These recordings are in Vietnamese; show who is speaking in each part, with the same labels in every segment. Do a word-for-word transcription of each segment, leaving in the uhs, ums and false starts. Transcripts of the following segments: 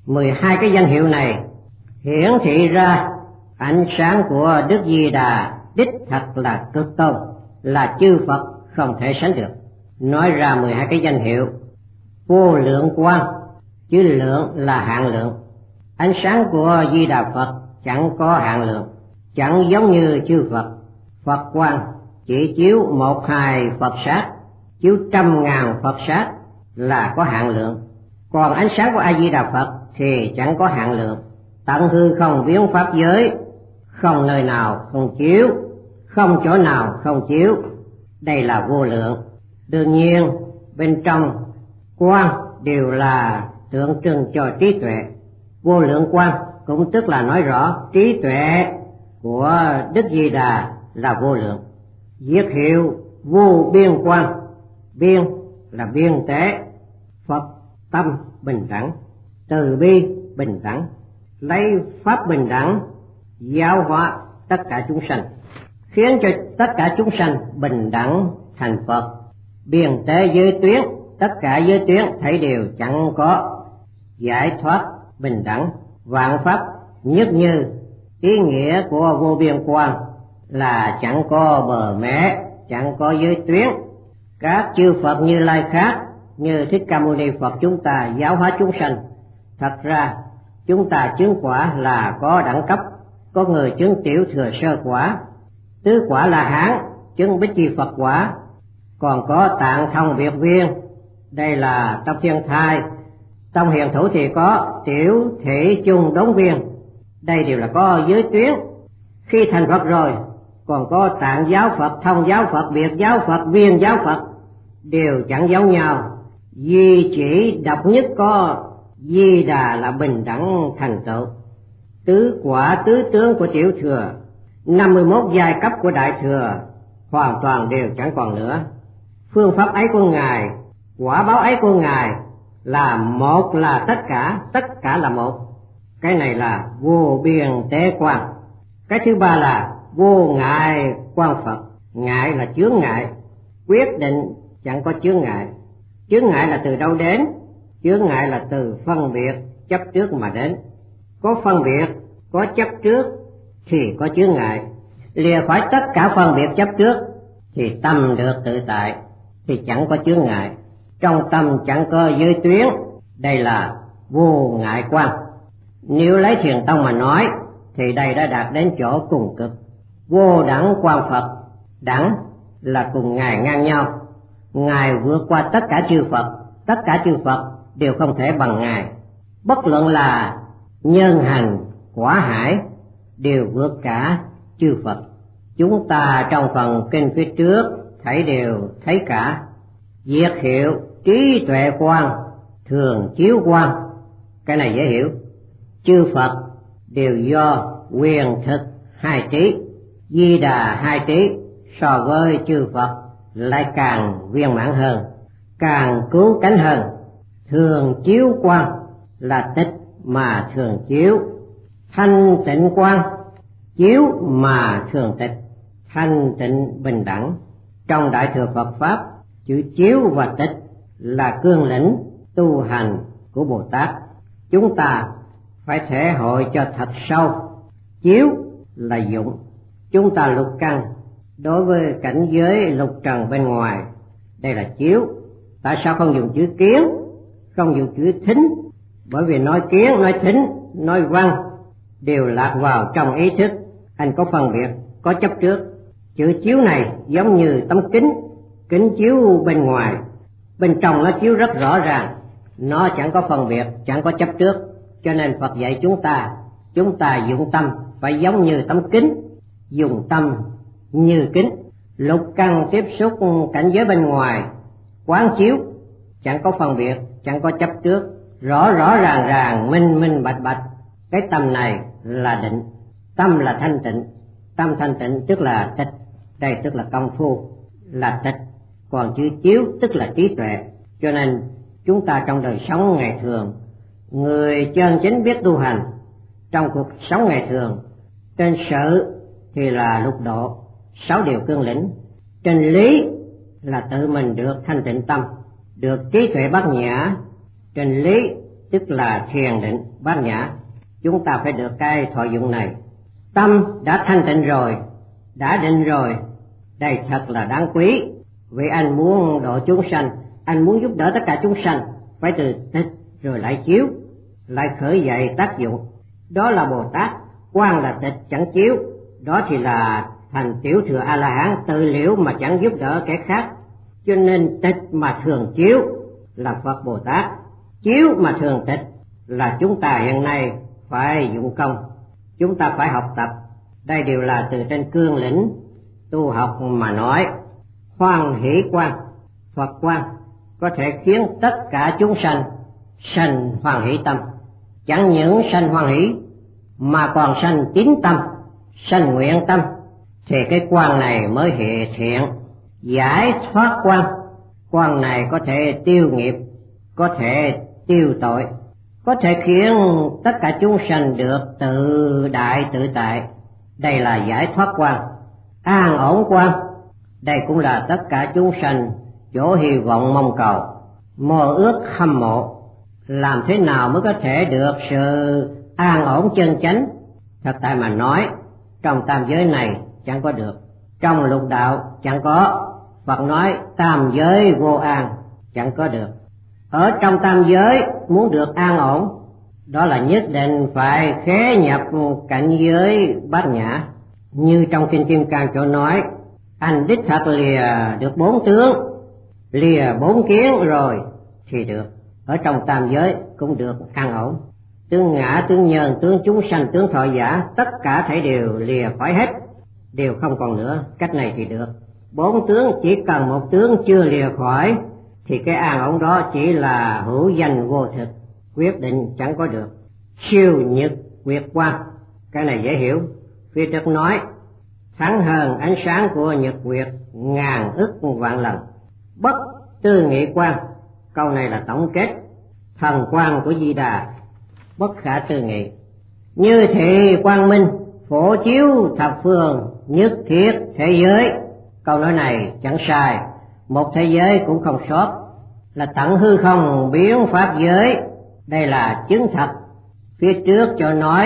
Speaker 1: Mười hai cái danh hiệu này hiển thị ra ánh sáng của Đức Di Đà đích thật là cực tôn, là chư Phật không thể sánh được. Nói ra mười hai cái danh hiệu: vô lượng quang, chữ lượng là hạn lượng. Ánh sáng của Di Đà Phật chẳng có hạn lượng, chẳng giống như chư Phật. Phật quang chỉ chiếu một hài Phật sát, chiếu trăm ngàn Phật sát là có hạn lượng. Còn ánh sáng của A Di Đà Phật thì chẳng có hạn lượng. Tận hư không biến pháp giới, không nơi nào không chiếu, không chỗ nào không chiếu. Đây là vô lượng. Đương nhiên bên trong quang đều là tượng trưng cho trí tuệ. Vô lượng quang cũng tức là nói rõ trí tuệ của Đức Di Đà là vô lượng. Viết hiệu vô biên quang, biên là biên tế. Phật tâm bình đẳng, từ bi bình đẳng, lấy pháp bình đẳng giáo hóa tất cả chúng sanh, khiến cho tất cả chúng sanh bình đẳng thành Phật. Biên tế giới tuyến, tất cả giới tuyến thấy đều chẳng có. Giải thoát bình đẳng, vạn pháp nhất như. Ý nghĩa của vô biên quang là chẳng có bờ mé, chẳng có giới tuyến. Các chư Phật Như Lai khác, như Thích Ca Mâu Ni Phật chúng ta giáo hóa chúng sanh, thật ra chúng ta chứng quả là có đẳng cấp. Có người chứng tiểu thừa sơ quả, tứ quả La Hán, chứng Bích Chi Phật quả, còn có Tạng Thông Biệt Viên, đây là trong thiên thai. Trong hiền thủ thì có tiểu thị chung đống viên, đây đều là có giới tuyến. Khi thành Phật rồi còn có Tạng giáo Phật, Thông giáo Phật, Biệt giáo Phật, Viên giáo Phật, đều chẳng giống nhau. Duy chỉ độc nhất có Di Đà là bình đẳng thành tựu. Tứ quả tứ tướng của tiểu thừa, năm mươi mốt giai cấp của đại thừa hoàn toàn đều chẳng còn nữa. Phương pháp ấy của Ngài, quả báo ấy của Ngài là một là tất cả, tất cả là một. Cái này là vô biên tế quang. Cái thứ ba là vô ngại quang Phật. Ngại là chướng ngại, quyết định chẳng có chướng ngại. Chướng ngại là từ đâu đến? Chướng ngại là từ phân biệt chấp trước mà đến. Có phân biệt, có chấp trước thì có chướng ngại. Lìa khỏi tất cả phân biệt chấp trước thì tâm được tự tại, thì chẳng có chướng ngại. Trong tâm chẳng có giới tuyến, đây là vô ngại quang. Nếu lấy Thiền Tông mà nói thì đây đã đạt đến chỗ cùng cực. Vô đẳng quang Phật, đẳng là cùng Ngài ngang nhau. Ngài vượt qua tất cả chư Phật, tất cả chư Phật đều không thể bằng Ngài. Bất luận là nhân hành, quả hải, đều vượt cả chư Phật. Chúng ta trong phần kinh phía trước thấy đều thấy cả. Viết hiệu trí tuệ quang, thường chiếu quang, cái này dễ hiểu. Chư Phật đều do quyền thực hai trí. Di Đà hai trí so với chư Phật lại càng viên mãn hơn, càng cứu cánh hơn. Thường chiếu quang là tịch mà thường chiếu, thanh tịnh quang chiếu mà thường tịch, thanh tịnh bình đẳng. Trong Đại Thừa Phật Pháp, chữ chiếu và tịch là cương lĩnh tu hành của Bồ Tát. Chúng ta phải thể hội cho thật sâu. Chiếu là dụng, chúng ta lục căn đối với cảnh giới lục trần bên ngoài, đây là chiếu. Tại sao không dùng chữ kiến, không dùng chữ thính? Bởi vì nói kiến, nói thính, nói văn đều lạc vào trong ý thức. Anh có phân biệt, có chấp trước. Chữ chiếu này giống như tấm kính, kính chiếu bên ngoài, bên trong nó chiếu rất rõ ràng, nó chẳng có phân biệt, chẳng có chấp trước. Cho nên Phật dạy chúng ta, chúng ta dụng tâm phải giống như tấm kính, dùng tâm như kính. Lục căn tiếp xúc cảnh giới bên ngoài, quán chiếu, chẳng có phân biệt, chẳng có chấp trước, rõ rõ ràng ràng, minh minh bạch bạch. Cái tâm này là định, tâm là thanh tịnh. Tâm thanh tịnh tức là tịch, đây tức là công phu, là tịch. Còn chữ chiếu tức là trí tuệ. Cho nên chúng ta trong đời sống ngày thường, người chân chính biết tu hành, trong cuộc sống ngày thường, trên sự thì là lục độ, sáu điều cương lĩnh. Trên lý là tự mình được thanh tịnh tâm, được trí tuệ bát nhã. Trên lý tức là thiền định bát nhã. Chúng ta phải được cái thọ dụng này. Tâm đã thanh tịnh rồi, đã định rồi, đây thật là đáng quý. Vì anh muốn độ chúng sanh, anh muốn giúp đỡ tất cả chúng sanh, phải từ tịch rồi lại chiếu, lại khởi dậy tác dụng. Đó là Bồ Tát. Quang là tịch chẳng chiếu, đó thì là thành tiểu thừa A La Hán, tự liễu mà chẳng giúp đỡ kẻ khác. Cho nên tịch mà thường chiếu là Phật Bồ Tát, chiếu mà thường tịch là chúng ta hiện nay phải dụng công, chúng ta phải học tập. Đây đều là từ trên cương lĩnh tu học mà nói. Hoan hỷ quang, Phật quang có thể khiến tất cả chúng sanh sanh hoan hỷ tâm. Chẳng những sanh hoan hỷ mà còn sanh tín tâm, sanh nguyện tâm, thì cái quang này mới hiện thiện. Giải thoát quang, quang này có thể tiêu nghiệp, có thể tiêu tội, có thể khiến tất cả chúng sanh được tự đại tự tại. Đây là giải thoát quang. An ổn quang, đây cũng là tất cả chúng sanh chỗ hy vọng mong cầu, mơ ước hâm mộ. Làm thế nào mới có thể được sự an ổn chân chánh? Thật tại mà nói, trong tam giới này chẳng có được, trong lục đạo chẳng có. Phật nói tam giới vô an, chẳng có được. Ở trong tam giới muốn được an ổn, đó là nhất định phải khế nhập cảnh giới bát nhã. Như trong Kinh Kim Cang chỗ nói, anh đích thật lìa được bốn tướng, lìa bốn kiến rồi thì được. Ở trong tam giới cũng được an ổn. Tướng ngã, tướng nhân, tướng chúng sanh, tướng thọ giả, tất cả thảy đều lìa khỏi hết, đều không còn nữa. Cách này thì được. Bốn tướng chỉ cần một tướng chưa lìa khỏi thì cái an ổn đó chỉ là hữu danh vô thực, quyết định chẳng có được. Siêu nhật nguyệt quang, cái này dễ hiểu. Phía trước nói thắng hơn ánh sáng của nhật nguyệt ngàn ức vạn lần. Bất tư nghị quang, câu này là tổng kết thần quang của Di Đà, bất khả tư nghị. Như thị quang minh phổ chiếu thập phương, nhất thiết thế giới. Câu nói này chẳng sai, một thế giới cũng không sót, là tận hư không biến pháp giới. Đây là chứng thật. Phía trước cho nói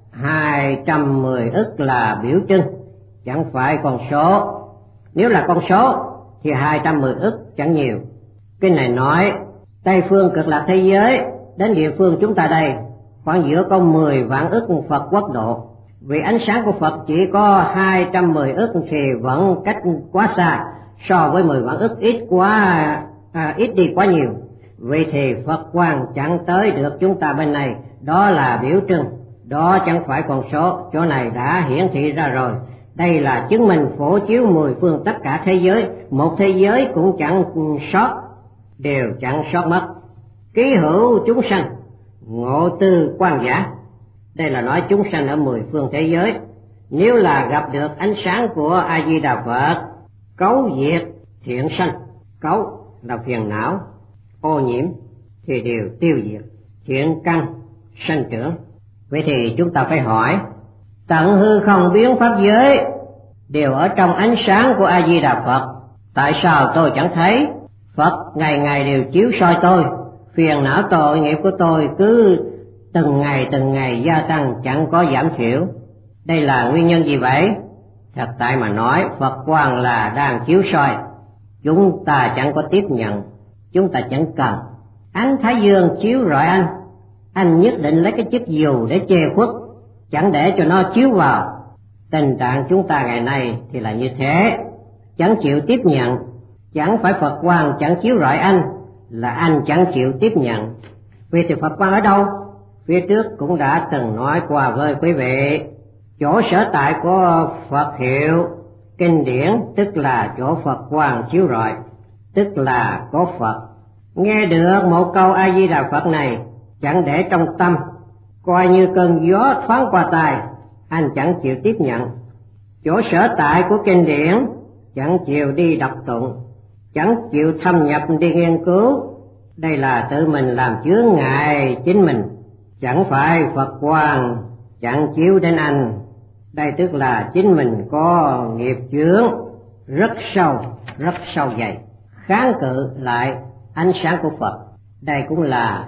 Speaker 1: hai trăm mười ức là biểu trưng, chẳng phải con số. Nếu là con số thì hai trăm mười ức chẳng nhiều. Cái này nói Tây phương cực lạc thế giới đến địa phương chúng ta đây khoảng giữa có mười vạn ức Phật quốc độ. Vì ánh sáng của Phật chỉ có hai trăm mười ức thì vẫn cách quá xa, so với mười vạn ức ít quá, à, ít đi quá nhiều. Vậy thì Phật quang chẳng tới được chúng ta bên này, đó là biểu trưng, đó chẳng phải con số. Chỗ này đã hiển thị ra rồi. Đây là chứng minh phổ chiếu mười phương tất cả thế giới, một thế giới cũng chẳng sót, đều chẳng sót mất. Ký hữu chúng sanh ngộ tư quang giả, đây là nói chúng sanh ở mười phương thế giới, nếu là gặp được ánh sáng của A Di Đà Phật, cấu diệt thiện sanh. Cấu là phiền não ô nhiễm thì đều tiêu diệt, thiện căn sanh trưởng. Vậy thì chúng ta phải hỏi, tận hư không biến pháp giới đều ở trong ánh sáng của A Di Đà Phật, tại sao tôi chẳng thấy? Phật ngày ngày đều chiếu soi tôi, phiền não tội nghiệp của tôi cứ từng ngày từng ngày gia tăng, chẳng có giảm thiểu. Đây là nguyên nhân gì vậy? Thật tại mà nói, Phật quang là đang chiếu soi, chúng ta chẳng có tiếp nhận, chúng ta chẳng cần. Ánh thái dương chiếu rọi anh, anh nhất định lấy cái chiếc dù để che khuất, chẳng để cho nó chiếu vào. Tình trạng chúng ta ngày nay thì là như thế, chẳng chịu tiếp nhận. Chẳng phải Phật quang chẳng chiếu rọi anh, là anh chẳng chịu tiếp nhận. Vì thì Phật quang ở đâu? Phía trước cũng đã từng nói qua với quý vị, chỗ sở tại của Phật hiệu kinh điển, tức là chỗ Phật quang chiếu rọi, tức là có Phật. Nghe được một câu A Di Đà Phật này, chẳng để trong tâm, coi như cơn gió thoáng qua tai, anh chẳng chịu tiếp nhận. Chỗ sở tại của kinh điển chẳng chịu đi đọc tụng, chẳng chịu thâm nhập đi nghiên cứu. Đây là tự mình làm chướng ngại chính mình, chẳng phải Phật quang chẳng chiếu đến anh. Đây tức là chính mình có nghiệp chướng rất sâu, rất sâu dày, kháng cự lại ánh sáng của Phật. Đây cũng là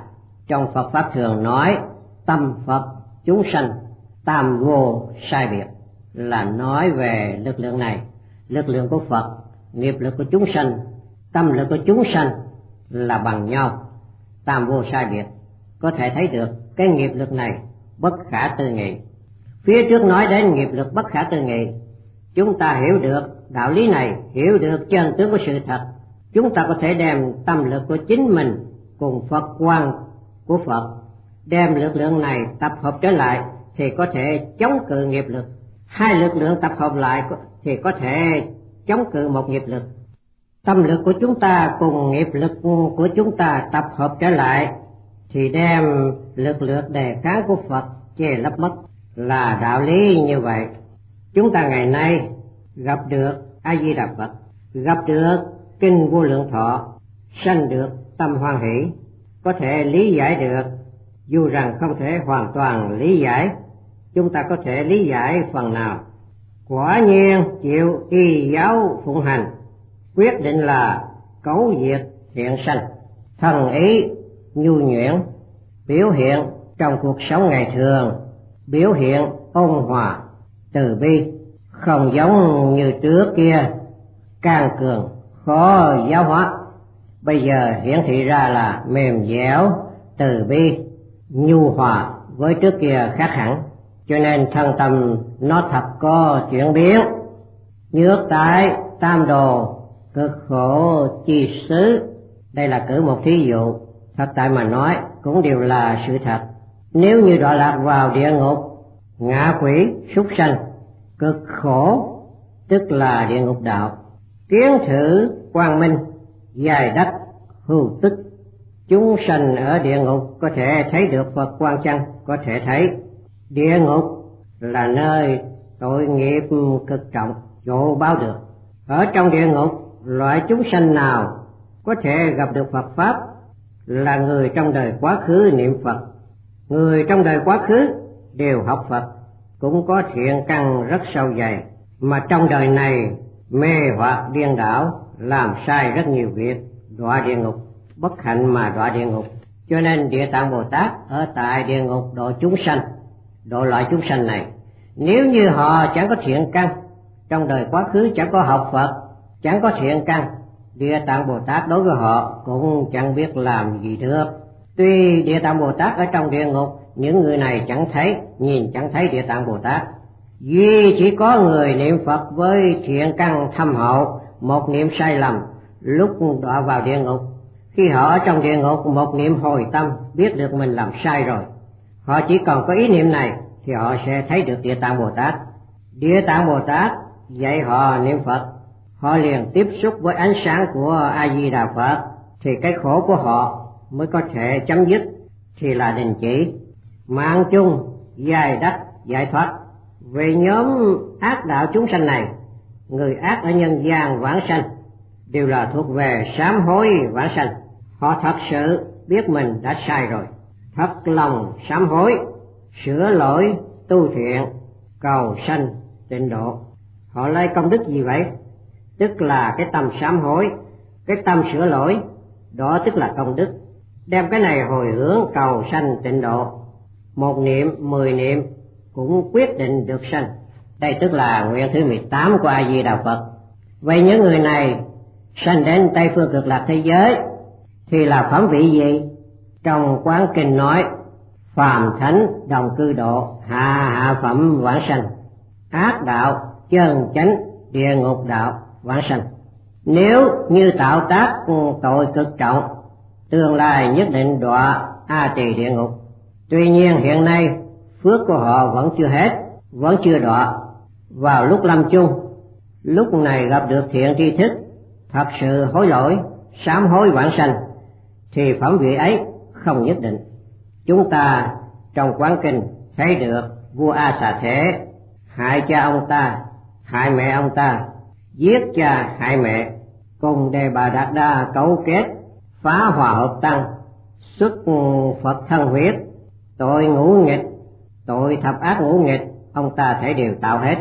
Speaker 1: Trong Phật Pháp thường nói tâm Phật chúng sanh tam vô sai biệt, là nói về lực lượng này. Lực lượng của Phật, nghiệp lực của chúng sanh, tâm lực của chúng sanh là bằng nhau, tam vô sai biệt. Có thể thấy được cái nghiệp lực này bất khả tư nghị. Phía trước nói đến nghiệp lực bất khả tư nghị, chúng ta hiểu được đạo lý này, hiểu được chân tướng của sự thật, chúng ta có thể đem tâm lực của chính mình cùng Phật quang của Phật, đem lực lượng này tập hợp trở lại thì có thể chống cự nghiệp lực. Hai lực lượng tập hợp lại thì có thể chống cự một nghiệp lực. Tâm lực của chúng ta cùng nghiệp lực của chúng ta tập hợp trở lại thì đem lực lượng đề kháng của Phật che lấp mất, là đạo lý như vậy. Chúng ta ngày nay gặp được A Di Đà Phật, gặp được kinh Vô Lượng Thọ, sanh được tâm hoan hỷ, có thể lý giải được, dù rằng không thể hoàn toàn lý giải, chúng ta có thể lý giải phần nào. Quả nhiên chịu y giáo phụng hành, quyết định là cấu diệt thiện sanh, thần ý nhu nhuyễn, biểu hiện trong cuộc sống ngày thường, biểu hiện ôn hòa từ bi, không giống như trước kia càng cường khó giáo hóa. Bây giờ hiển thị ra là mềm dẻo từ bi nhu hòa, với trước kia khác hẳn. Cho nên thân tâm nó thật có chuyển biến. Nhược tại tam đồ cực khổ chi xứ, đây là cử một thí dụ, thật tại mà nói cũng đều là sự thật. Nếu như đọa lạc vào địa ngục, ngạ quỷ, súc sanh, cực khổ tức là địa ngục đạo. Kiến thử quang minh, dài đất hưu tức, chúng sanh ở địa ngục có thể thấy được Phật quang chăng? Có thể thấy. Địa ngục là nơi tội nghiệp cực trọng, chỗ báo được. Ở trong địa ngục, loại chúng sanh nào có thể gặp được Phật Pháp là người trong đời quá khứ niệm Phật. Người trong đời quá khứ đều học Phật, cũng có thiện căn rất sâu dày, mà trong đời này mê hoặc điên đảo, làm sai rất nhiều việc, đọa địa ngục, bất hạnh mà đọa địa ngục. Cho nên Địa Tạng Bồ Tát ở tại địa ngục độ chúng sanh, độ loại chúng sanh này. Nếu như họ chẳng có thiện căn, trong đời quá khứ chẳng có học Phật, chẳng có thiện căn, Địa Tạng Bồ Tát đối với họ cũng chẳng biết làm gì được. Tuy Địa Tạng Bồ Tát ở trong địa ngục, những người này chẳng thấy, nhìn chẳng thấy Địa Tạng Bồ Tát. Duy chỉ có người niệm Phật với thiện căn thâm hậu, một niệm sai lầm, lúc đọa vào địa ngục. Khi họ ở trong địa ngục, một niệm hồi tâm, biết được mình làm sai rồi, họ chỉ còn có ý niệm này thì họ sẽ thấy được Địa Tạng Bồ Tát. Địa Tạng Bồ Tát dạy họ niệm Phật, họ liền tiếp xúc với ánh sáng của A Di Đà Phật, thì cái khổ của họ mới có thể chấm dứt, thì là đình chỉ. Mạng chung dài đất giải thoát. Về nhóm ác đạo chúng sanh này, người ác ở nhân gian vãng sanh đều là thuộc về sám hối vãng sanh. Họ thật sự biết mình đã sai rồi, thật lòng sám hối, sửa lỗi, tu thiện, cầu sanh tịnh độ. Họ lấy công đức gì vậy? Tức là cái tâm sám hối, cái tâm sửa lỗi, đó tức là công đức. Đem cái này hồi hướng cầu sanh tịnh độ, một niệm, mười niệm cũng quyết định được sanh. Đây tức là nguyện thứ mười tám của A Di Đà Phật. Vậy những người này sanh đến Tây Phương Cực Lạc thế giới thì là phẩm vị gì? Trong Quán Kinh nói phàm thánh đồng cư độ, hạ hạ phẩm vãng sanh, ác đạo chân chánh địa ngục đạo vãng sanh. Nếu như tạo tác tội cực trọng, tương lai nhất định đọa A Tỳ địa ngục. Tuy nhiên hiện nay phước của họ vẫn chưa hết, vẫn chưa đọa. Vào lúc lâm chung, lúc này gặp được thiện tri thức, thật sự hối lỗi, sám hối vãng sanh, thì phẩm vị ấy không nhất định. Chúng ta trong Quán Kinh thấy được vua A Xà Thế hại cha ông ta, hại mẹ ông ta, giết cha hại mẹ, cùng Đề Bà Đạt Đa cấu kết phá hòa hợp tăng, xuất Phật thân huyết, tội ngũ nghịch, tội thập ác ngũ nghịch, ông ta thể đều tạo hết.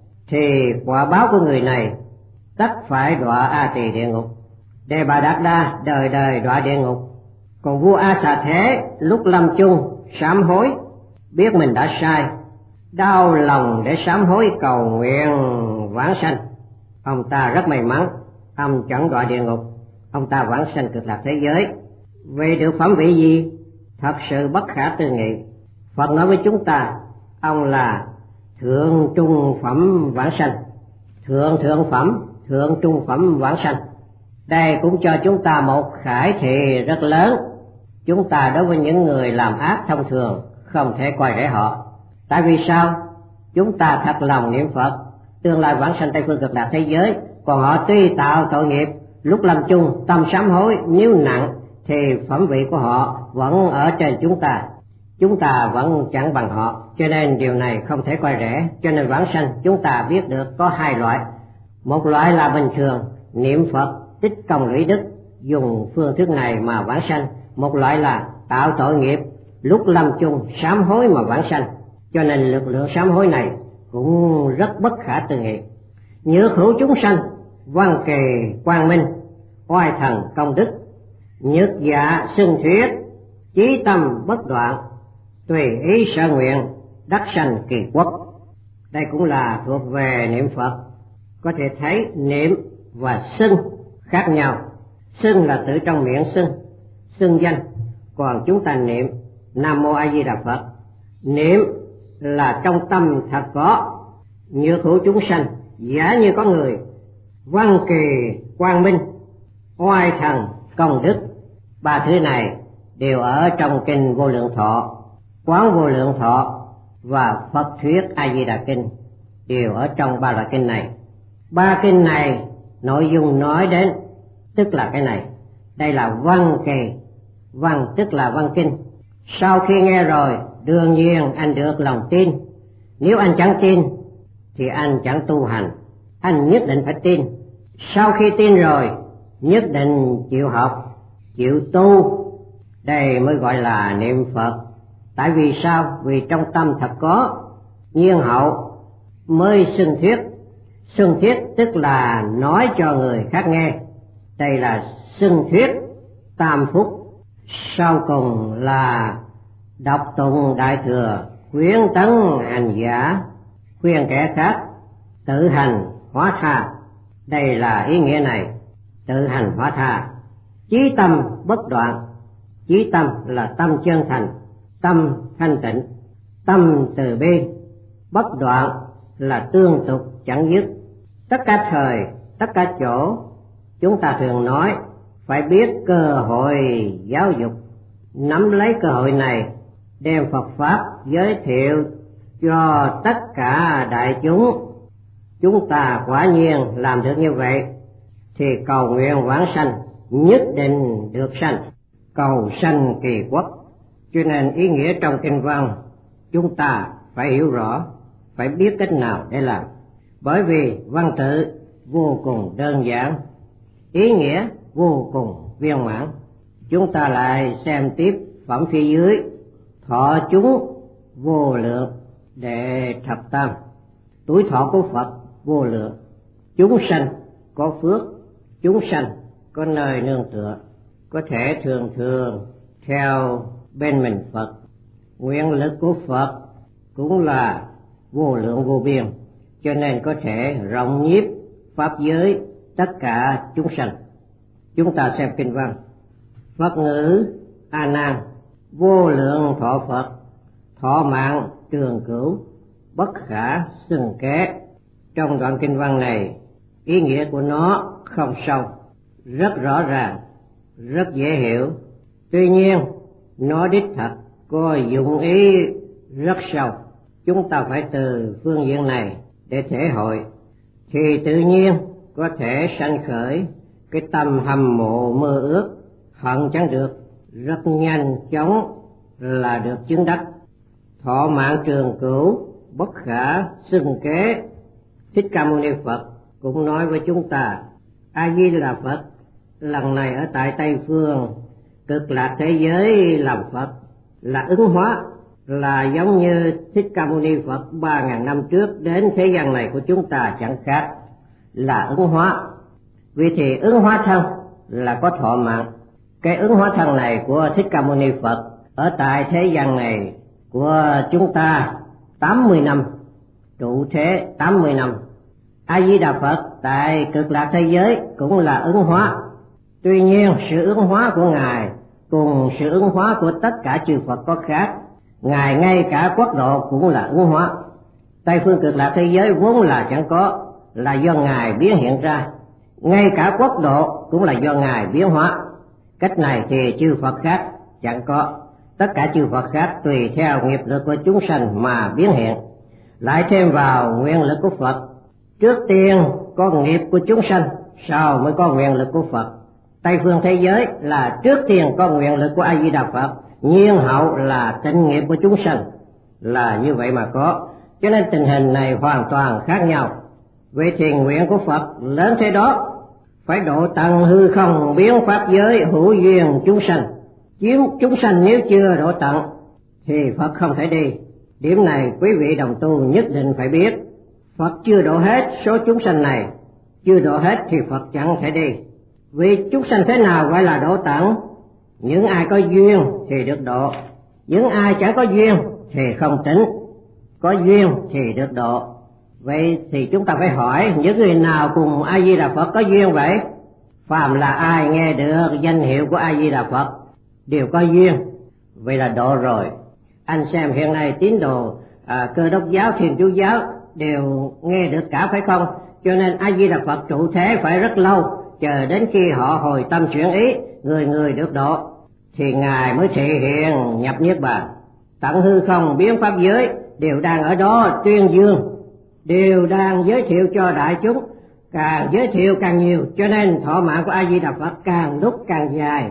Speaker 1: Thì quả báo của người này tất phải đọa A Tỳ địa ngục. Đề Bà Đạt Đa đời đời đọa địa ngục, Còn vua A Xà Thế lúc lâm chung sám hối, biết mình đã sai, đau lòng để sám hối cầu nguyện vãng sanh. Ông ta rất may mắn, ông chẳng đọa địa ngục, ông ta vãng sanh cực lạc thế giới. Về được phẩm vị gì? Thật sự bất khả tư nghị. Phật nói với chúng ta, ông là thượng trung phẩm vãng sanh, thượng thượng phẩm, thượng trung phẩm vãng sanh. Đây cũng cho chúng ta một khải thị rất lớn. Chúng ta đối với những người làm ác thông thường không thể coi rẻ họ. Tại vì sao? Chúng ta thật lòng niệm Phật, tương lai vãng sanh Tây phương cực lạc thế giới, còn họ tuy tạo tội nghiệp, lúc lâm chung tâm sám hối nếu nặng thì phẩm vị của họ vẫn ở trên chúng ta, chúng ta vẫn chẳng bằng họ, cho nên điều này không thể coi rẻ. Cho nên vãng sanh chúng ta biết được có hai loại. Một loại là bình thường niệm Phật tích công lũy đức, dùng phương thức này mà vãng sanh. Một loại là tạo tội nghiệp, lúc lâm chung sám hối mà vãng sanh. Cho nên lực lượng sám hối này cũng rất bất khả tư nghị. Nhược hữu chúng sanh, văn kỳ quang minh, oai thần công đức, nhược dạ xưng thuyết, chí tâm bất đoạn, tùy ý sở nguyện, đắc sanh kỳ quốc. Đây cũng là thuộc về niệm Phật. Có thể thấy niệm và xưng khác nhau. Xưng là tự trong miệng xưng, xưng danh, còn chúng ta niệm Nam Mô A Di Đà Phật. Niệm là trong tâm thật có. Nhược hữu chúng sanh, giả như có người, văn kỳ quang minh, oai thần công đức. Ba thứ này đều ở trong kinh Vô Lượng Thọ, Quán Vô Lượng Thọ và Phật Thuyết A Di Đà Kinh, đều ở trong ba loại kinh này. Ba kinh này nội dung nói đến tức là cái này. Đây là văn kỳ. Văn tức là văn kinh. Sau khi nghe rồi, đương nhiên anh được lòng tin. Nếu anh chẳng tin thì anh chẳng tu hành. Anh nhất định phải tin. Sau khi tin rồi, nhất định chịu học, chịu tu. Đây mới gọi là niệm Phật. Tại vì sao? Vì trong tâm thật có, nhiên hậu mới xưng thuyết. Xưng thuyết tức là nói cho người khác nghe. Đây là xưng thuyết tam phúc. Sau cùng là đọc tụng Đại Thừa, khuyến tấn hành giả, khuyên kẻ khác tự hành hóa tha. Đây là ý nghĩa này, tự hành hóa tha. Chí tâm bất đoạn. Chí tâm là tâm chân thành, tâm thanh tịnh, tâm từ bi. Bất đoạn là tương tục chẳng dứt. Tất cả thời, tất cả chỗ, chúng ta thường nói phải biết cơ hội giáo dục, nắm lấy cơ hội này đem Phật Pháp giới thiệu cho tất cả đại chúng. Chúng ta quả nhiên làm được như vậy thì cầu nguyện vãng sanh nhất định được sanh, cầu sanh kỳ quốc. Cho nên ý nghĩa trong kinh văn chúng ta phải hiểu rõ, phải biết cách nào để làm. Bởi vì văn tự vô cùng đơn giản, ý nghĩa vô cùng viên mãn. Chúng ta lại xem tiếp phẩm phía dưới. Thọ chúng vô lượng đệ thập tam. Tuổi thọ của Phật vô lượng. Chúng sanh có phước, chúng sanh có nơi nương tựa, có thể thường thường theo bên mình Phật. Nguyện lực của Phật cũng là vô lượng vô biên, cho nên có thể rộng nhiếp pháp giới tất cả chúng sanh. Chúng ta xem kinh văn. Phật ngữ A Nan, vô lượng thọ Phật, thọ mạng trường cửu, bất khả xưng kế. Trong đoạn kinh văn này, ý nghĩa của nó không sâu, rất rõ ràng, rất dễ hiểu. Tuy nhiên, nó đích thật có dụng ý rất sâu. Chúng ta phải từ phương diện này để thể hội, thì tự nhiên có thể sanh khởi cái tâm hâm mộ mơ ước, hận chẳng được, rất nhanh chóng là được chứng đắc. Thọ mạng trường cửu, bất khả xưng kế. Thích Ca Mâu Ni Phật cũng nói với chúng ta, A Di Đà Phật lần này ở tại Tây Phương cực lạc thế giới làm Phật là ứng hóa, là giống như Thích Ca Mâu Ni Phật ba ngàn năm trước đến thế gian này của chúng ta chẳng khác, là ứng hóa. Vì thì ứng hóa thân là có thọ mạng. Cái ứng hóa thân này của Thích Ca Mâu Ni Phật ở tại thế gian này của chúng ta tám mươi năm, trụ thế tám mươi năm. A Di Đà Phật tại Cực Lạc thế giới cũng là ứng hóa. Tuy nhiên sự ứng hóa của Ngài cùng sự ứng hóa của tất cả chư Phật có khác. Ngài ngay cả quốc độ cũng là ứng hóa. Tây phương Cực Lạc thế giới vốn là chẳng có, là do Ngài biến hiện ra. Ngay cả quốc độ cũng là do Ngài biến hóa. Cách này thì chư Phật khác chẳng có. Tất cả chư Phật khác tùy theo nghiệp lực của chúng sanh mà biến hiện. Lại thêm vào nguyện lực của Phật. Trước tiên có nghiệp của chúng sanh, sau mới có nguyện lực của Phật. Tây phương thế giới là trước tiên có nguyện lực của A Di Đà Phật, nhiên hậu là tịnh nghiệp của chúng sanh. Là như vậy mà có. Cho nên tình hình này hoàn toàn khác nhau. Vậy thì nguyện của Phật lớn thế đó, phải độ tận hư không biến pháp giới hữu duyên chúng sanh. Chiếm chúng sanh nếu chưa độ tận thì Phật không thể đi. Điểm này quý vị đồng tu nhất định phải biết. Phật chưa độ hết số chúng sanh này, chưa độ hết thì Phật chẳng thể đi. Vì chúng sanh thế nào gọi là độ tận? Những ai có duyên thì được độ, những ai chẳng có duyên thì không tính. Có duyên thì được độ. Vậy thì chúng ta phải hỏi những người nào cùng A Di Đà Phật có duyên vậy? Phàm là ai nghe được danh hiệu của A Di Đà Phật đều có duyên, vậy là độ rồi. Anh xem hiện nay tín đồ à, Cơ Đốc giáo, Thiên Chúa giáo đều nghe được cả phải không? Cho nên A Di Đà Phật trụ thế phải rất lâu, chờ đến khi họ hồi tâm chuyển ý, người người được độ thì Ngài mới thể hiện nhập niết bàn. Tận hư không biến pháp giới đều đang ở đó tuyên dương, đều đang giới thiệu cho đại chúng, càng giới thiệu càng nhiều, cho nên thọ mạng của A Di Đà Phật càng lúc càng dài,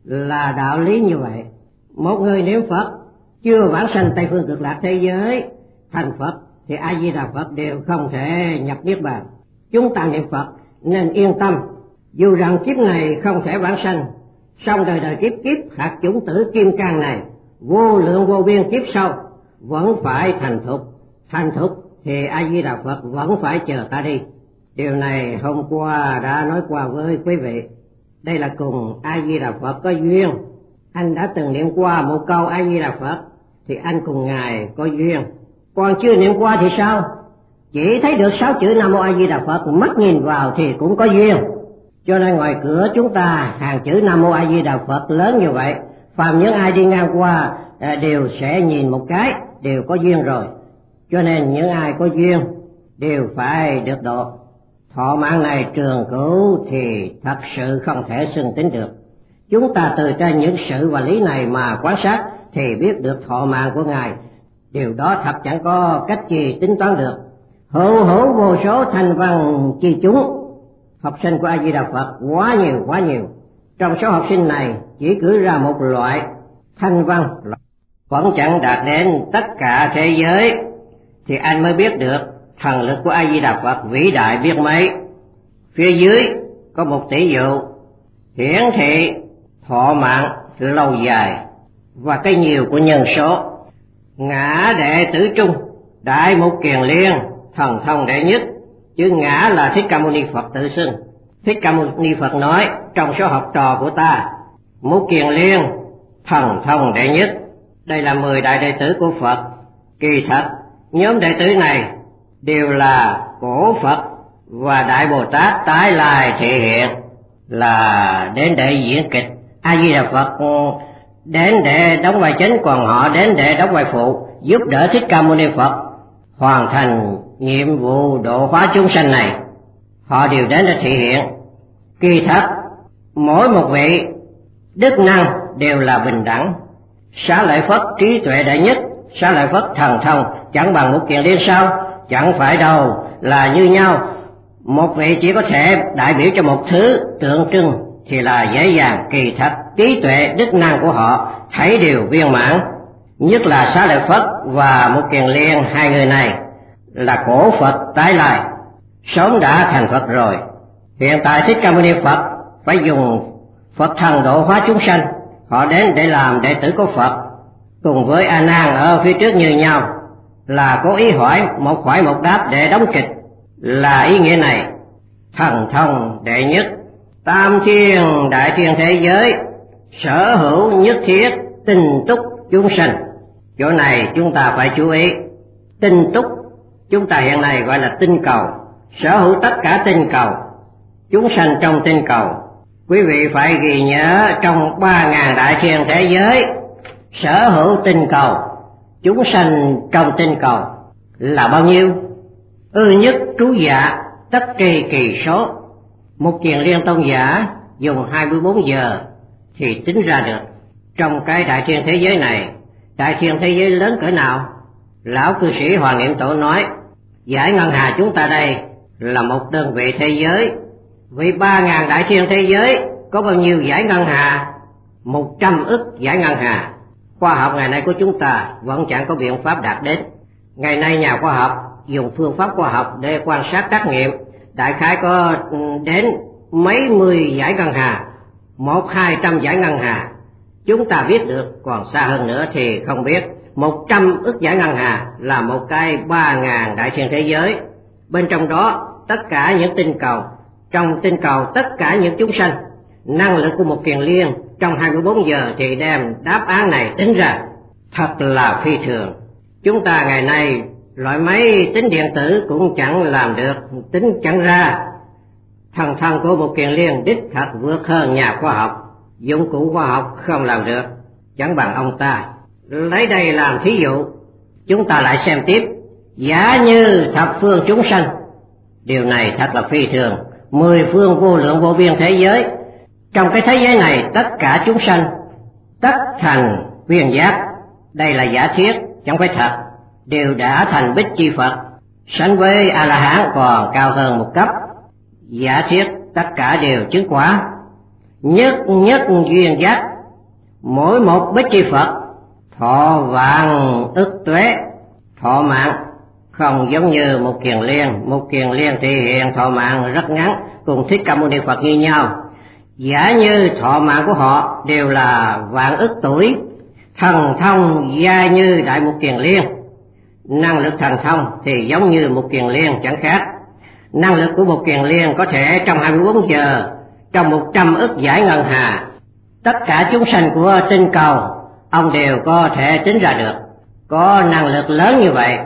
Speaker 1: là đạo lý như vậy. Một người niệm Phật chưa vãng sanh Tây phương Cực Lạc thế giới thành Phật thì A Di Đà Phật đều không thể nhập niết bàn. Chúng ta niệm Phật nên yên tâm, dù rằng kiếp này không thể vãng sanh, song đời đời kiếp kiếp hạt chủng tử kim cang này vô lượng vô biên kiếp sau vẫn phải thành thục. Thành thục thì A Di Đà Phật vẫn phải chờ ta đi. Điều này hôm qua đã nói qua với quý vị. Đây là cùng A Di Đà Phật có duyên. Anh đã từng niệm qua một câu A Di Đà Phật thì anh cùng Ngài có duyên. Còn chưa niệm qua thì sao? Chỉ thấy được sáu chữ Nam Mô A Di Đà Phật, mắt nhìn vào thì cũng có duyên. Cho nên ngoài cửa chúng ta hàng chữ Nam Mô A Di Đà Phật lớn như vậy, phàm những ai đi ngang qua đều sẽ nhìn một cái, đều có duyên rồi. Cho nên những ai có duyên đều phải được độ. Thọ mạng này trường cửu thì thật sự không thể xưng tính được. Chúng ta từ trên những sự và lý này mà quan sát thì biết được thọ mạng của Ngài. Điều đó thật chẳng có cách gì tính toán được. Hữu hữu vô số thanh văn chi chúng. Học sinh của A Di Đà Phật quá nhiều quá nhiều. Trong số học sinh này chỉ cử ra một loại thanh văn vẫn chẳng đạt đến tất cả thế giới, thì anh mới biết được thần lực của A Di Đà Phật vĩ đại biết mấy. Phía dưới có một tỷ dụ hiển thị thọ mạng lâu dài và cái nhiều của nhân số. Ngã đệ tử trung, Đại Mục Kiền Liên, thần thông đệ nhất. Chứ ngã là Thích Ca Mâu Ni Phật tự xưng. Thích Ca Mâu Ni Phật nói trong số học trò của ta, Mục Kiền Liên, thần thông đệ nhất. Đây là mười đại đệ tử của Phật. Kỳ thật nhóm đệ tử này đều là cổ Phật và Đại Bồ Tát tái lai thể hiện, là đến để diễn kịch. A Di Đà Phật đến để đóng vai chính, còn họ đến để đóng vai phụ, giúp đỡ Thích Ca Mâu Ni Phật hoàn thành nhiệm vụ độ hóa chúng sanh này. Họ đều đến để thể hiện. Kỳ thật mỗi một vị đức năng đều là bình đẳng. Xá Lợi Phất trí tuệ đệ nhất, Xá Lợi Phất thần thông chẳng bằng Mục Kiền Liên sao? Chẳng phải đâu, là như nhau. Một vị chỉ có thể đại biểu cho một thứ tượng trưng thì là dễ dàng. Kỳ thật trí tuệ đức năng của họ thấy đều viên mãn. Nhất là Xá Lợi Phất và Mục Kiền Liên, hai người này là cổ Phật tái lai, sớm đã thành Phật rồi. Hiện tại Thích Ca Mâu Ni Phật phải dùng Phật thần độ hóa chúng sanh. Họ đến để làm đệ tử của Phật, cùng với A Nan ở phía trước như nhau, là cố ý hỏi một hỏi một đáp để đóng kịch. Là ý nghĩa này: thần thông đệ nhất, tam thiên đại thiên thế giới sở hữu nhất thiết tinh túc chúng sanh. Chỗ này chúng ta phải chú ý. Tinh túc chúng ta hiện nay gọi là tinh cầu, sở hữu tất cả tinh cầu, chúng sanh trong tinh cầu. Quý vị phải ghi nhớ trong ba ngàn đại thiên thế giới, sở hữu tinh cầu, chúng sanh trong tinh cầu là bao nhiêu? Ư nhất trú dạ tất tri kỳ số. Một Kiền Liên tôn giả dùng hai mươi bốn giờ thì tính ra được trong cái đại thiên thế giới này, đại thiên thế giới lớn cỡ nào. Lão cư sĩ Hoàng Niệm Tổ nói, giải ngân hà chúng ta đây là một đơn vị thế giới. Vì ba ngàn đại thiên thế giới có bao nhiêu giải ngân hà? Một trăm ức giải ngân hà. Khoa học ngày nay của chúng ta vẫn chẳng có biện pháp đạt đến. Ngày nay nhà khoa học dùng phương pháp khoa học để quan sát trắc nghiệm, đại khái có đến mấy mươi giải ngân hà, một hai trăm giải ngân hà. Chúng ta biết được, còn xa hơn nữa thì không biết. Một trăm ức giải ngân hà là một cái ba ngàn đại thiên thế giới. Bên trong đó tất cả những tinh cầu, trong tinh cầu tất cả những chúng sanh. Năng lực của một Kiền Liên trong hai mươi bốn giờ thì đem đáp án này tính ra. Thật là phi thường. Chúng ta ngày nay loại máy tính điện tử cũng chẳng làm được, tính chẳng ra. Thần thân của một Kiền Liên đích thật vượt hơn nhà khoa học. Dụng cụ khoa học không làm được, chẳng bằng ông ta. Lấy đây làm thí dụ, chúng ta lại xem tiếp. Giả như thập phương chúng sanh, điều này thật là phi thường. Mười phương vô lượng vô biên thế giới, trong cái thế giới này tất cả chúng sanh tất thành viên giác. Đây là giả thiết, chẳng phải thật. Đều đã thành Bích Chi Phật, sánh với A La Hán còn cao hơn một cấp. Giả thiết tất cả đều chứng quả, nhất nhất duyên giác. Mỗi một Bích Chi Phật thọ vạn ức tuế, thọ mạng không giống như một Kiền Liên. Một Kiền Liên thì hiện thọ mạng rất ngắn, cùng Thích Ca Mâu Ni Phật như nhau. Giả như thọ mạng của họ đều là vạn ức tuổi, thần thông gia như Đại Mục Kiền Liên. Năng lực thần thông thì giống như một Kiền Liên chẳng khác. Năng lực của một Kiền Liên có thể trong hai mươi bốn giờ, trong một trăm ức giải ngân hà, tất cả chúng sanh của tinh cầu ông đều có thể tính ra được. Có năng lực lớn như vậy.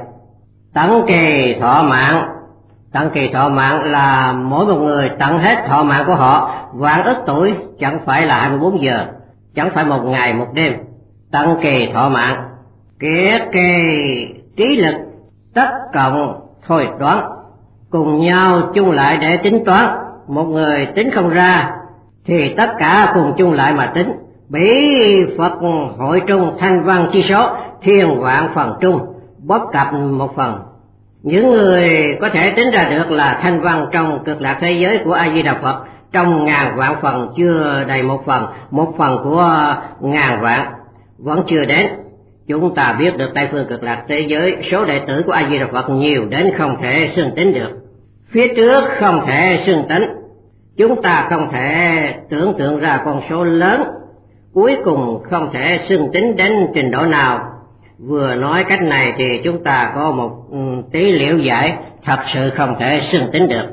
Speaker 1: Tận kỳ thọ mạng, tận kỳ thọ mạng là mỗi một người tận hết thọ mạng của họ vạn ức tuổi, chẳng phải là hai mươi bốn giờ, chẳng phải một ngày một đêm. Tận kỳ thọ mạng, kiết kỳ trí lực, tất cộng thôi đoán, cùng nhau chung lại để tính toán. Một người tính không ra thì tất cả cùng chung lại mà tính. Bỉ Phật hội trung thanh văn chi số, thiên vạn phần trung, bất cập một phần. Những người có thể tính ra được là thanh văn trong cực lạc thế giới của A Di Đà Phật, trong ngàn vạn phần chưa đầy một phần, một phần của ngàn vạn vẫn chưa đến. Chúng ta biết được Tây phương cực lạc thế giới, số đệ tử của A Di Đà Phật nhiều đến không thể xưng tính được. Phía trước không thể xưng tính, chúng ta không thể tưởng tượng ra con số lớn, cuối cùng không thể xưng tính đến trình độ nào. Vừa nói cách này thì chúng ta có một tí liệu giải, thật sự không thể xưng tính được.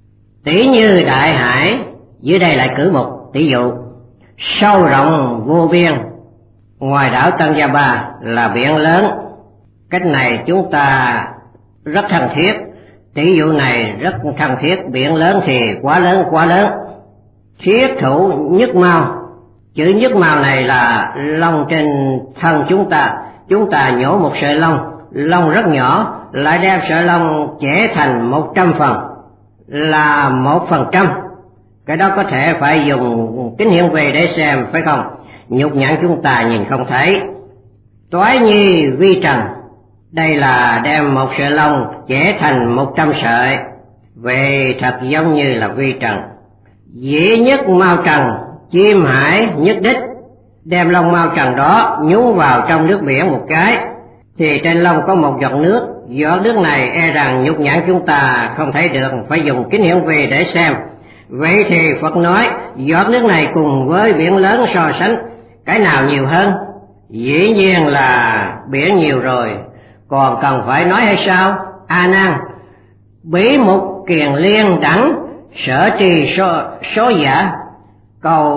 Speaker 1: Tỷ như đại hải, dưới đây lại cử một tỷ dụ. Sâu rộng vô biên, ngoài đảo Tân Gia Ba là biển lớn. Cách này chúng ta rất thân thiết. Tỷ dụ này rất thân thiết, biển lớn thì quá lớn quá lớn. Thiết thủ nhất mao, chữ nhất mao này là lông trên thân chúng ta. Chúng ta nhổ một sợi lông, lông rất nhỏ, lại đem sợi lông chẻ thành một trăm phần, là một phần trăm. Cái đó có thể phải dùng kính hiển vi để xem, phải không? Nhục nhãn chúng ta nhìn không thấy. Toái nhi vi trần, đây là đem một sợi lông chẻ thành một trăm sợi, về thật giống như là vi trần. Dĩ nhất mao trần, chim hải nhất đích, đem lông mao trần đó nhúng vào trong nước biển một cái, thì trên lông có một giọt nước. Giọt nước này e rằng nhục nhãn chúng ta không thấy được, phải dùng kính hiển vi để xem. Vậy thì Phật nói giọt nước này cùng với biển lớn so sánh, cái nào nhiều hơn? Dĩ nhiên là biển nhiều rồi, còn cần phải nói hay sao? A Nan, bỉ mục kiền liên đẳng sở trì số, số giả, cầu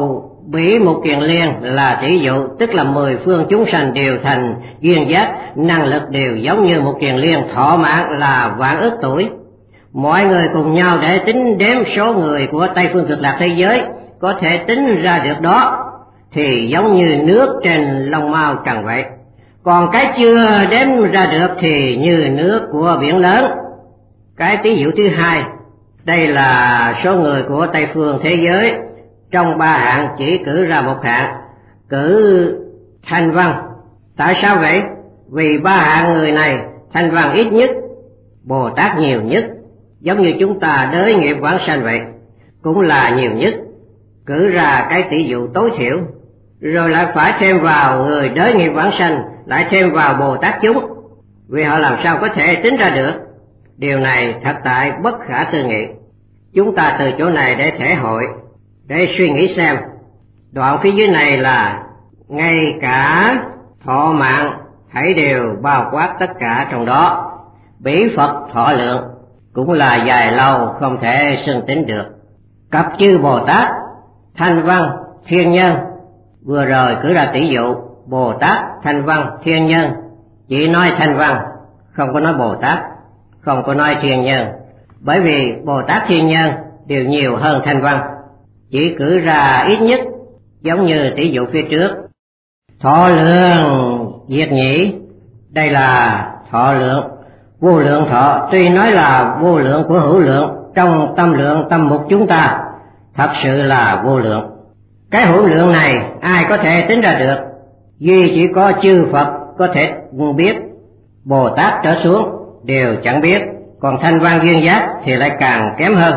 Speaker 1: Bỉ một kiền liên là tỷ dụ, tức là mười phương chúng sanh đều thành duyên giác, năng lực đều giống như một kiền liên, thọ mạng là vạn ức tuổi. Mọi người cùng nhau để tính đếm số người của Tây phương cực lạc thế giới, có thể tính ra được đó thì giống như nước trên lông mao trần vậy. Còn cái chưa đếm ra được thì như nước của biển lớn. Cái tỷ dụ thứ hai, đây là số người của Tây phương thế giới. Trong ba hạng chỉ cử ra một hạng, cử thanh văn. Tại sao vậy? Vì ba hạng người này, thanh văn ít nhất, Bồ Tát nhiều nhất, giống như chúng ta đới nghiệp vãng sanh vậy, cũng là nhiều nhất. Cử ra cái tỷ dụ tối thiểu, rồi lại phải thêm vào người đới nghiệp vãng sanh, lại thêm vào Bồ Tát chúng, vì họ làm sao có thể tính ra được? Điều này thật tại bất khả tư nghị. Chúng ta từ chỗ này để thể hội, để suy nghĩ xem. Đoạn phía dưới này là ngay cả thọ mạng thảy đều bao quát tất cả trong đó. Bỉ Phật thọ lượng cũng là dài lâu không thể xưng tính được. Cập chư Bồ Tát, thanh văn, thiên nhân. Vừa rồi cử ra tỷ dụ Bồ Tát, thanh văn, thiên nhân, chỉ nói thanh văn, không có nói Bồ Tát, không có nói thiên nhân, bởi vì Bồ Tát thiên nhân đều nhiều hơn thanh văn. Chỉ cử ra ít nhất, giống như tỷ dụ phía trước. Thọ lượng diệt nhĩ, đây là thọ lượng. Vô lượng thọ tuy nói là vô lượng của hữu lượng, trong tâm lượng tâm mục chúng ta thật sự là vô lượng. Cái hữu lượng này ai có thể tính ra được? Duy chỉ có chư Phật có thể biết, Bồ Tát trở xuống đều chẳng biết, còn thanh văn duyên giác thì lại càng kém hơn.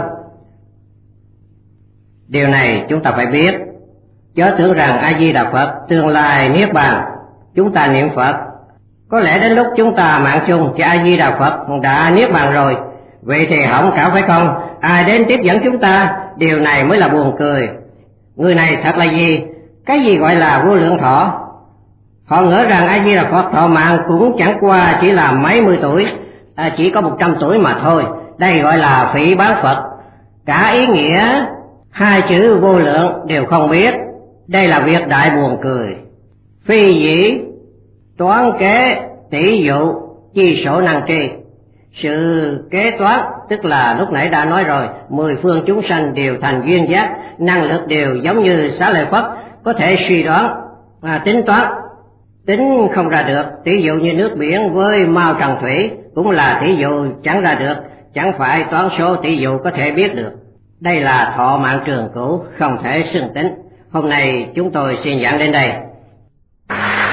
Speaker 1: Điều này chúng ta phải biết, chớ tưởng rằng A Di Đà Phật tương lai niết bàn, chúng ta niệm Phật, có lẽ đến lúc chúng ta mạng chung thì A Di Đà Phật đã niết bàn rồi, vậy thì hỏng cả phải không? Ai đến tiếp dẫn chúng ta? Điều này mới là buồn cười. Người này thật là gì? Cái gì gọi là vô lượng thọ? Họ ngỡ rằng A Di Đà Phật thọ mạng cũng chẳng qua chỉ là mấy mươi tuổi, à, chỉ có một trăm tuổi mà thôi. Đây gọi là phỉ báng Phật. Cả ý nghĩa hai chữ vô lượng đều không biết. Đây là việc đại buồn cười. Phi dĩ toán kế tỷ dụ chi sổ năng tri. Sự kế toán tức là lúc nãy đã nói rồi, mười phương chúng sanh đều thành duyên giác, năng lực đều giống như Xá Lợi Phất, có thể suy đoán, à, tính toán, tính không ra được. Tỷ dụ như nước biển với mao trần thủy cũng là tỷ dụ chẳng ra được, chẳng phải toán số tỷ dụ có thể biết được. Đây là thọ mạng trường cửu, không thể xưng tính. Hôm nay chúng tôi xin giảng đến đây.